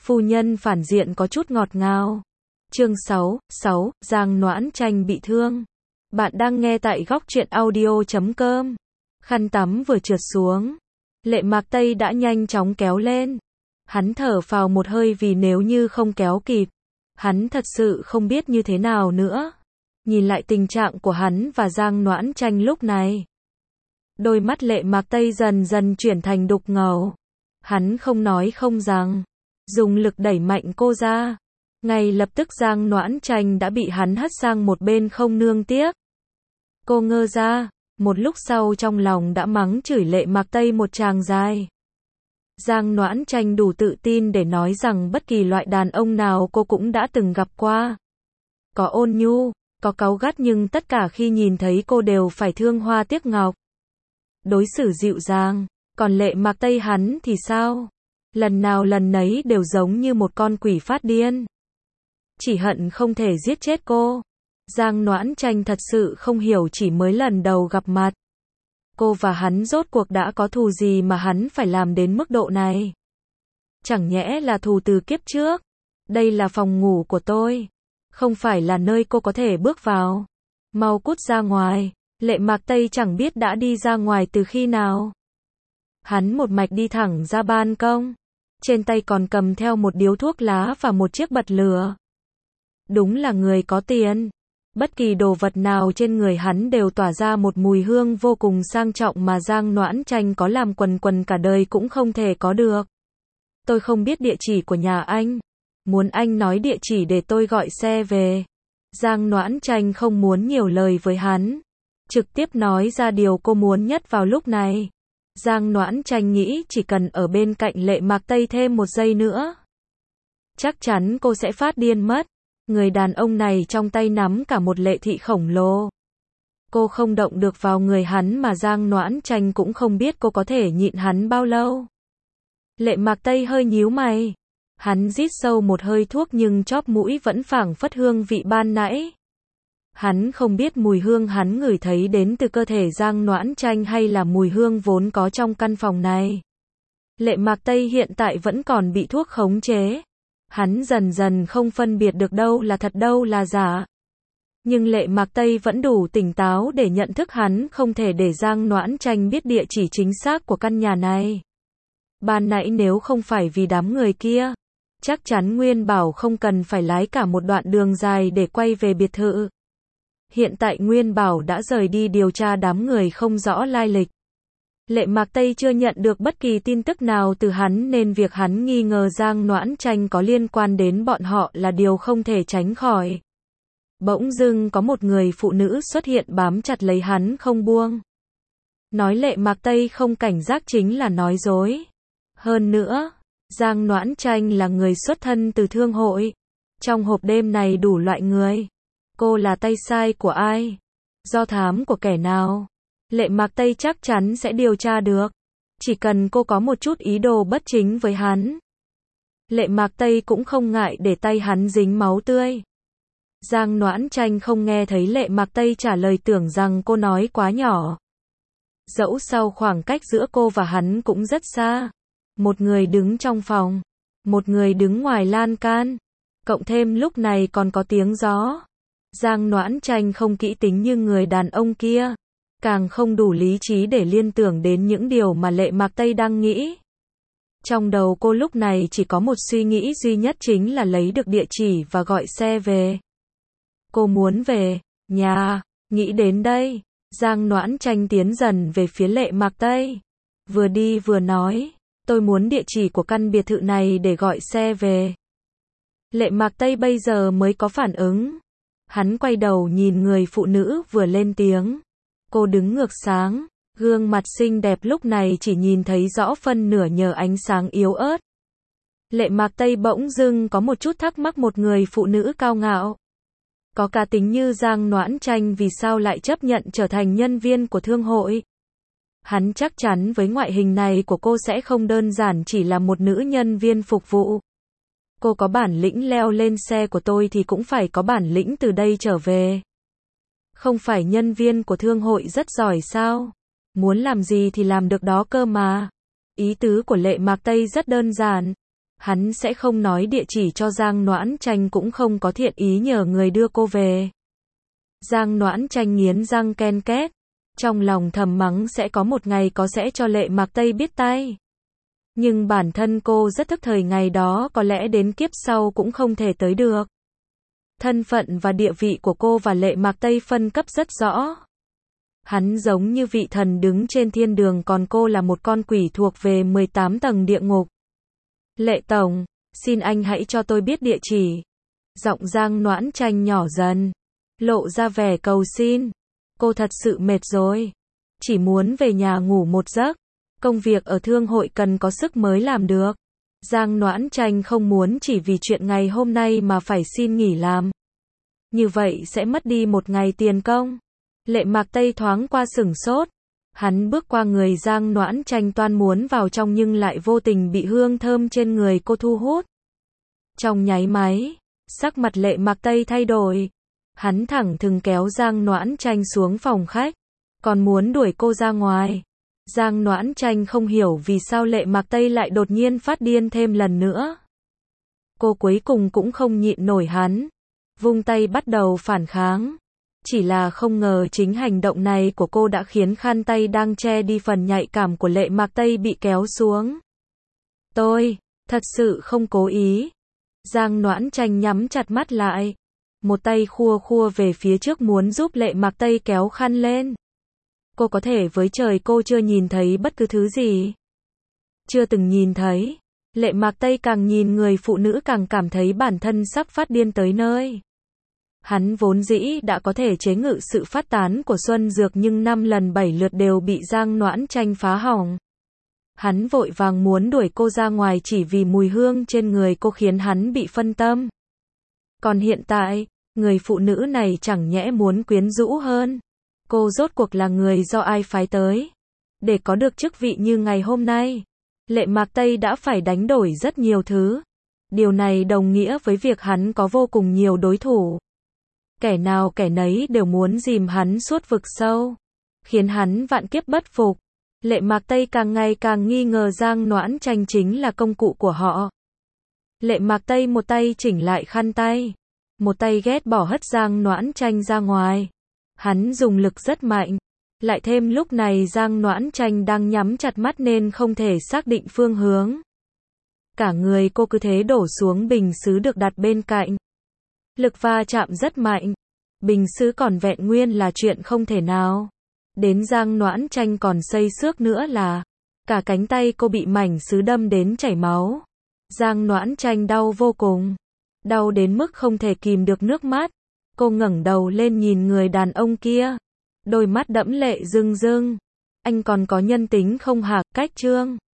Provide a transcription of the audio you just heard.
Phu nhân phản diện có chút ngọt ngào. Chương 6, Giang Noãn Tranh bị thương. Bạn đang nghe tại góc truyện audio.com. Khăn tắm vừa trượt xuống, Lệ Mạc Tây đã nhanh chóng kéo lên. Hắn thở phào một hơi vì nếu như không kéo kịp, hắn thật sự không biết như thế nào nữa. Nhìn lại tình trạng của hắn và Giang Noãn Tranh lúc này, đôi mắt Lệ Mạc Tây dần dần chuyển thành đục ngầu. Hắn không nói không rằng, dùng lực đẩy mạnh cô ra. Ngay lập tức Giang Noãn Tranh đã bị hắn hất sang một bên không nương tiếc. Cô ngơ ra, một lúc sau trong lòng đã mắng chửi Lệ Mạc Tây một tràng dài. Giang Noãn Tranh đủ tự tin để nói rằng bất kỳ loại đàn ông nào cô cũng đã từng gặp qua. Có ôn nhu, có cáu gắt, nhưng tất cả khi nhìn thấy cô đều phải thương hoa tiếc ngọc. Đối xử dịu dàng. Còn Lệ Mạc Tây hắn thì sao? Lần nào lần nấy đều giống như một con quỷ phát điên. Chỉ hận không thể giết chết cô. Giang Noãn Tranh thật sự không hiểu, chỉ mới lần đầu gặp mặt, cô và hắn rốt cuộc đã có thù gì mà hắn phải làm đến mức độ này? Chẳng nhẽ là thù từ kiếp trước? Đây là phòng ngủ của tôi, không phải là nơi cô có thể bước vào. Mau cút ra ngoài. Lệ Mạc Tây chẳng biết đã đi ra ngoài từ khi nào. Hắn một mạch đi thẳng ra ban công, trên tay còn cầm theo một điếu thuốc lá và một chiếc bật lửa. Đúng là người có tiền. Bất kỳ đồ vật nào trên người hắn đều tỏa ra một mùi hương vô cùng sang trọng mà Giang Noãn Tranh có làm quần quần cả đời cũng không thể có được. Tôi không biết địa chỉ của nhà anh. Muốn anh nói địa chỉ để tôi gọi xe về. Giang Noãn Tranh không muốn nhiều lời với hắn, trực tiếp nói ra điều cô muốn nhất vào lúc này. Giang Noãn Tranh nghĩ chỉ cần ở bên cạnh Lệ Mạc Tây thêm một giây nữa, chắc chắn cô sẽ phát điên mất. Người đàn ông này trong tay nắm cả một lệ thị khổng lồ. Cô không động được vào người hắn mà Giang Noãn Tranh cũng không biết cô có thể nhịn hắn bao lâu. Lệ Mạc Tây hơi nhíu mày. Hắn rít sâu một hơi thuốc nhưng chóp mũi vẫn phảng phất hương vị ban nãy. Hắn không biết mùi hương hắn ngửi thấy đến từ cơ thể Giang Noãn Tranh hay là mùi hương vốn có trong căn phòng này. Lệ Mạc Tây hiện tại vẫn còn bị thuốc khống chế. Hắn dần dần không phân biệt được đâu là thật đâu là giả. Nhưng Lệ Mạc Tây vẫn đủ tỉnh táo để nhận thức hắn không thể để Giang Noãn Tranh biết địa chỉ chính xác của căn nhà này. Ban nãy nếu không phải vì đám người kia, chắc chắn Nguyên Bảo không cần phải lái cả một đoạn đường dài để quay về biệt thự. Hiện tại Nguyên Bảo đã rời đi điều tra đám người không rõ lai lịch. Lệ Mạc Tây chưa nhận được bất kỳ tin tức nào từ hắn nên việc hắn nghi ngờ Giang Noãn Tranh có liên quan đến bọn họ là điều không thể tránh khỏi. Bỗng dưng có một người phụ nữ xuất hiện bám chặt lấy hắn không buông. Nói Lệ Mạc Tây không cảnh giác chính là nói dối. Hơn nữa, Giang Noãn Tranh là người xuất thân từ thương hội. Trong hộp đêm này đủ loại người. Cô là tay sai của ai? Do thám của kẻ nào? Lệ Mạc Tây chắc chắn sẽ điều tra được. Chỉ cần cô có một chút ý đồ bất chính với hắn, Lệ Mạc Tây cũng không ngại để tay hắn dính máu tươi. Giang Noãn Tranh không nghe thấy Lệ Mạc Tây trả lời, tưởng rằng cô nói quá nhỏ. Dẫu sao khoảng cách giữa cô và hắn cũng rất xa. Một người đứng trong phòng, một người đứng ngoài lan can. Cộng thêm lúc này còn có tiếng gió. Giang Noãn Tranh không kỹ tính như người đàn ông kia, càng không đủ lý trí để liên tưởng đến những điều mà Lệ Mạc Tây đang nghĩ. Trong đầu cô lúc này chỉ có một suy nghĩ duy nhất, chính là lấy được địa chỉ và gọi xe về. Cô muốn về nhà. Nghĩ đến đây, Giang Noãn Tranh tiến dần về phía Lệ Mạc Tây. Vừa đi vừa nói, tôi muốn địa chỉ của căn biệt thự này để gọi xe về. Lệ Mạc Tây bây giờ mới có phản ứng. Hắn quay đầu nhìn người phụ nữ vừa lên tiếng. Cô đứng ngược sáng, gương mặt xinh đẹp lúc này chỉ nhìn thấy rõ phân nửa nhờ ánh sáng yếu ớt. Lệ Mạc Tây bỗng dưng có một chút thắc mắc, một người phụ nữ cao ngạo, có cá tính như Giang Noãn Tranh vì sao lại chấp nhận trở thành nhân viên của thương hội. Hắn chắc chắn với ngoại hình này của cô sẽ không đơn giản chỉ là một nữ nhân viên phục vụ. Cô có bản lĩnh leo lên xe của tôi thì cũng phải có bản lĩnh từ đây trở về. Không phải nhân viên của thương hội rất giỏi sao? Muốn làm gì thì làm được đó cơ mà. Ý tứ của Lệ Mạc Tây rất đơn giản. Hắn sẽ không nói địa chỉ cho Giang Noãn Tranh, cũng không có thiện ý nhờ người đưa cô về. Giang Noãn Tranh nghiến răng ken két, trong lòng thầm mắng sẽ có một ngày có sẽ cho Lệ Mạc Tây biết tay. Nhưng bản thân cô rất thức thời, ngày đó có lẽ đến kiếp sau cũng không thể tới được. Thân phận và địa vị của cô và Lệ Mạc Tây phân cấp rất rõ. Hắn giống như vị thần đứng trên thiên đường, còn cô là một con quỷ thuộc về 18 tầng địa ngục. Lệ tổng, xin anh hãy cho tôi biết địa chỉ. Giọng Giang Noãn Tranh nhỏ dần, lộ ra vẻ cầu xin. Cô thật sự mệt rồi, chỉ muốn về nhà ngủ một giấc. Công việc ở thương hội cần có sức mới làm được. Giang Noãn Tranh không muốn chỉ vì chuyện ngày hôm nay mà phải xin nghỉ làm. Như vậy sẽ mất đi một ngày tiền công. Lệ Mạc Tây thoáng qua sửng sốt. Hắn bước qua người Giang Noãn Tranh toan muốn vào trong, nhưng lại vô tình bị hương thơm trên người cô thu hút. Trong nháy máy, sắc mặt Lệ Mạc Tây thay đổi. Hắn thẳng thừng kéo Giang Noãn Tranh xuống phòng khách, còn muốn đuổi cô ra ngoài. Giang Noãn Tranh không hiểu vì sao Lệ Mạc Tây lại đột nhiên phát điên thêm lần nữa. Cô cuối cùng cũng không nhịn nổi hắn, vung tay bắt đầu phản kháng. Chỉ là không ngờ chính hành động này của cô đã khiến khăn tay đang che đi phần nhạy cảm của Lệ Mạc Tây bị kéo xuống. Tôi thật sự không cố ý. Giang Noãn Tranh nhắm chặt mắt lại, một tay khua khua về phía trước muốn giúp Lệ Mạc Tây kéo khăn lên. Cô có thể với trời cô chưa nhìn thấy bất cứ thứ gì. Chưa từng nhìn thấy. Lệ Mạc Tây càng nhìn người phụ nữ càng cảm thấy bản thân sắp phát điên tới nơi. Hắn vốn dĩ đã có thể chế ngự sự phát tán của Xuân Dược, nhưng 5 lần 7 lượt đều bị Giang Noãn Tranh phá hỏng. Hắn vội vàng muốn đuổi cô ra ngoài chỉ vì mùi hương trên người cô khiến hắn bị phân tâm. Còn hiện tại, người phụ nữ này chẳng nhẽ muốn quyến rũ hơn. Cô rốt cuộc là người do ai phái tới? Để có được chức vị như ngày hôm nay, Lệ Mạc Tây đã phải đánh đổi rất nhiều thứ. Điều này đồng nghĩa với việc hắn có vô cùng nhiều đối thủ. Kẻ nào kẻ nấy đều muốn dìm hắn suốt vực sâu, khiến hắn vạn kiếp bất phục. Lệ Mạc Tây càng ngày càng nghi ngờ Giang Noãn Tranh chính là công cụ của họ. Lệ Mạc Tây một tay chỉnh lại khăn tay, một tay ghét bỏ hất Giang Noãn Tranh ra ngoài. Hắn dùng lực rất mạnh, lại thêm lúc này Giang Noãn Tranh đang nhắm chặt mắt nên không thể xác định phương hướng. Cả người cô cứ thế đổ xuống bình sứ được đặt bên cạnh. Lực va chạm rất mạnh, bình sứ còn vẹn nguyên là chuyện không thể nào. Đến Giang Noãn Tranh còn xây xước nữa là cả cánh tay cô bị mảnh sứ đâm đến chảy máu. Giang Noãn Tranh đau vô cùng, đau đến mức không thể kìm được nước mắt. Cô ngẩng đầu lên nhìn người đàn ông kia, đôi mắt đẫm lệ rưng rưng. Anh còn có nhân tính không hả? Cách Chương